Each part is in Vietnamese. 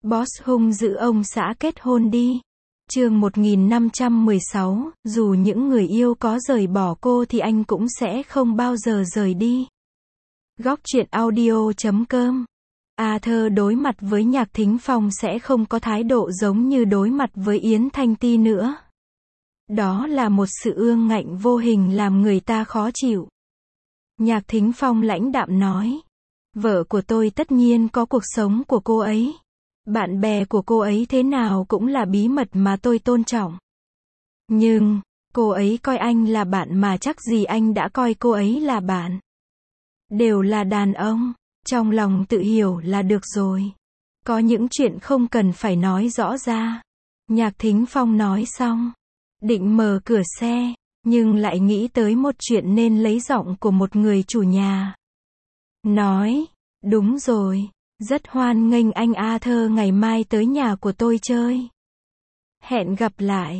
Boss hung dữ ông xã kết hôn đi. Chương 1516, dù những người yêu có rời bỏ cô thì anh cũng sẽ không bao giờ rời đi. Góc truyện audio.com. Arthur đối mặt với Nhạc Thính Phong sẽ không có thái độ giống như đối mặt với Yến Thanh Ti nữa. Đó là một sự ương ngạnh vô hình làm người ta khó chịu. Nhạc Thính Phong lãnh đạm nói. Vợ của tôi tất nhiên có cuộc sống của cô ấy. Bạn bè của cô ấy thế nào cũng là bí mật mà tôi tôn trọng. Nhưng, cô ấy coi anh là bạn mà chắc gì anh đã coi cô ấy là bạn. Đều là đàn ông, trong lòng tự hiểu là được rồi. Có những chuyện không cần phải nói rõ ra. Nhạc Thính Phong nói xong, định mở cửa xe, nhưng lại nghĩ tới một chuyện nên lấy giọng của một người chủ nhà. Nói, đúng rồi. Rất hoan nghênh anh Arthur ngày mai tới nhà của tôi chơi. Hẹn gặp lại.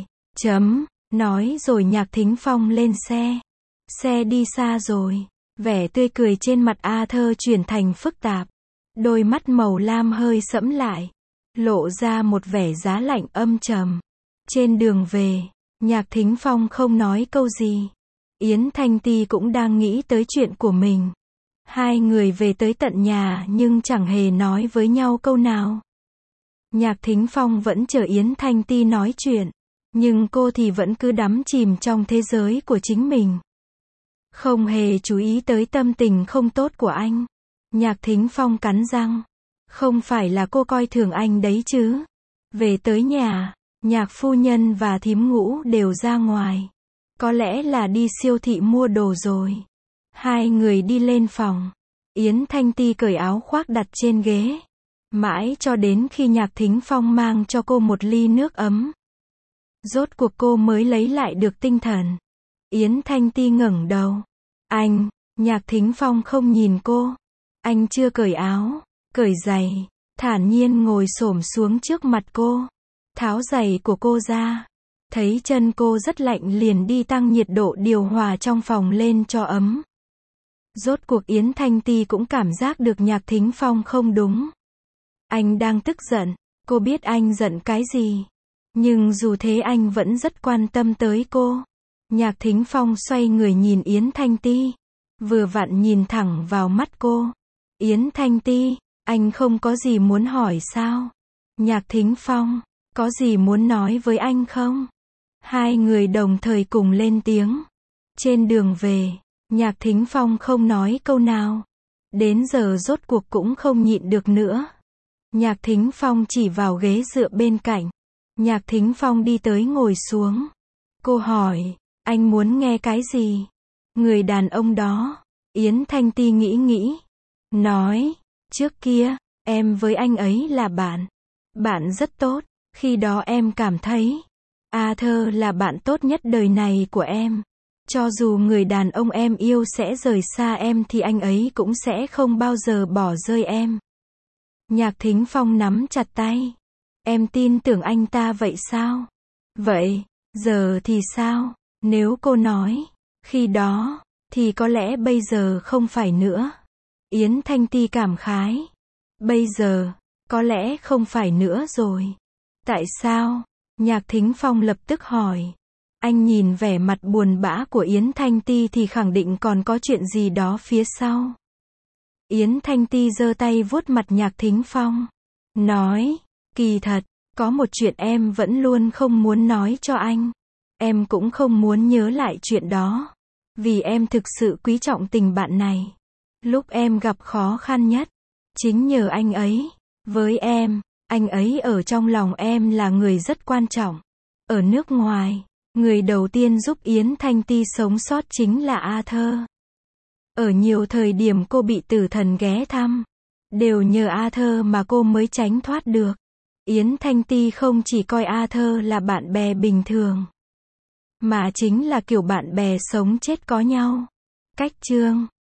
Nói rồi Nhạc Thính Phong lên xe. Xe đi xa rồi. Vẻ tươi cười trên mặt Arthur chuyển thành phức tạp. Đôi mắt màu lam hơi sẫm lại. Lộ ra một vẻ giá lạnh âm trầm. Trên đường về, Nhạc Thính Phong không nói câu gì. Yến Thanh Ti cũng đang nghĩ tới chuyện của mình. Hai người về tới tận nhà nhưng chẳng hề nói với nhau câu nào. Nhạc Thính Phong vẫn chờ Yến Thanh Ti nói chuyện, nhưng cô thì vẫn cứ đắm chìm trong thế giới của chính mình. Không hề chú ý tới tâm tình không tốt của anh. Nhạc Thính Phong cắn răng. Không phải là cô coi thường anh đấy chứ. Về tới nhà, Nhạc phu nhân và thím Ngũ đều ra ngoài. Có lẽ là đi siêu thị mua đồ rồi. Hai người đi lên phòng. Yến Thanh Ti cởi áo khoác đặt trên ghế. Mãi cho đến khi Nhạc Thính Phong mang cho cô một ly nước ấm. Rốt cuộc cô mới lấy lại được tinh thần. Yến Thanh Ti ngẩng đầu. Anh, Nhạc Thính Phong không nhìn cô. Anh chưa cởi áo, cởi giày, thản nhiên ngồi xổm xuống trước mặt cô. Tháo giày của cô ra. Thấy chân cô rất lạnh liền đi tăng nhiệt độ điều hòa trong phòng lên cho ấm. Rốt cuộc Yến Thanh Ti cũng cảm giác được Nhạc Thính Phong không đúng. Anh đang tức giận, cô biết anh giận cái gì. Nhưng dù thế anh vẫn rất quan tâm tới cô. Nhạc Thính Phong xoay người nhìn Yến Thanh Ti. Vừa vặn nhìn thẳng vào mắt cô. Yến Thanh Ti, anh không có gì muốn hỏi sao? Nhạc Thính Phong, có gì muốn nói với anh không? Hai người đồng thời cùng lên tiếng. Trên đường về, Nhạc Thính Phong không nói câu nào. Đến giờ rốt cuộc cũng không nhịn được nữa. Nhạc Thính Phong chỉ vào ghế dựa bên cạnh. Nhạc Thính Phong đi tới ngồi xuống. Cô hỏi, anh muốn nghe cái gì? Người đàn ông đó. Yến Thanh Ti nghĩ. Nói, trước kia, em với anh ấy là bạn. Bạn rất tốt. Khi đó em cảm thấy, Arthur là bạn tốt nhất đời này của em. Cho dù người đàn ông em yêu sẽ rời xa em thì anh ấy cũng sẽ không bao giờ bỏ rơi em. Nhạc Thính Phong nắm chặt tay. Em tin tưởng anh ta vậy sao? Vậy, giờ thì sao? Nếu cô nói, khi đó, thì có lẽ bây giờ không phải nữa. Yến Thanh Ti cảm khái. Bây giờ, có lẽ không phải nữa rồi. Tại sao? Nhạc Thính Phong lập tức hỏi. Anh nhìn vẻ mặt buồn bã của Yến Thanh Ti thì khẳng định còn có chuyện gì đó phía sau. Yến Thanh Ti giơ tay vuốt mặt Nhạc Thính Phong. Nói, kỳ thật, có một chuyện em vẫn luôn không muốn nói cho anh. Em cũng không muốn nhớ lại chuyện đó. Vì em thực sự quý trọng tình bạn này. Lúc em gặp khó khăn nhất, chính nhờ anh ấy. Với em, anh ấy ở trong lòng em là người rất quan trọng. Ở nước ngoài, người đầu tiên giúp Yến Thanh Ti sống sót chính là Arthur. Ở nhiều thời điểm cô bị tử thần ghé thăm, đều nhờ Arthur mà cô mới tránh thoát được. Yến Thanh Ti không chỉ coi Arthur là bạn bè bình thường, mà chính là kiểu bạn bè sống chết có nhau. Cách chương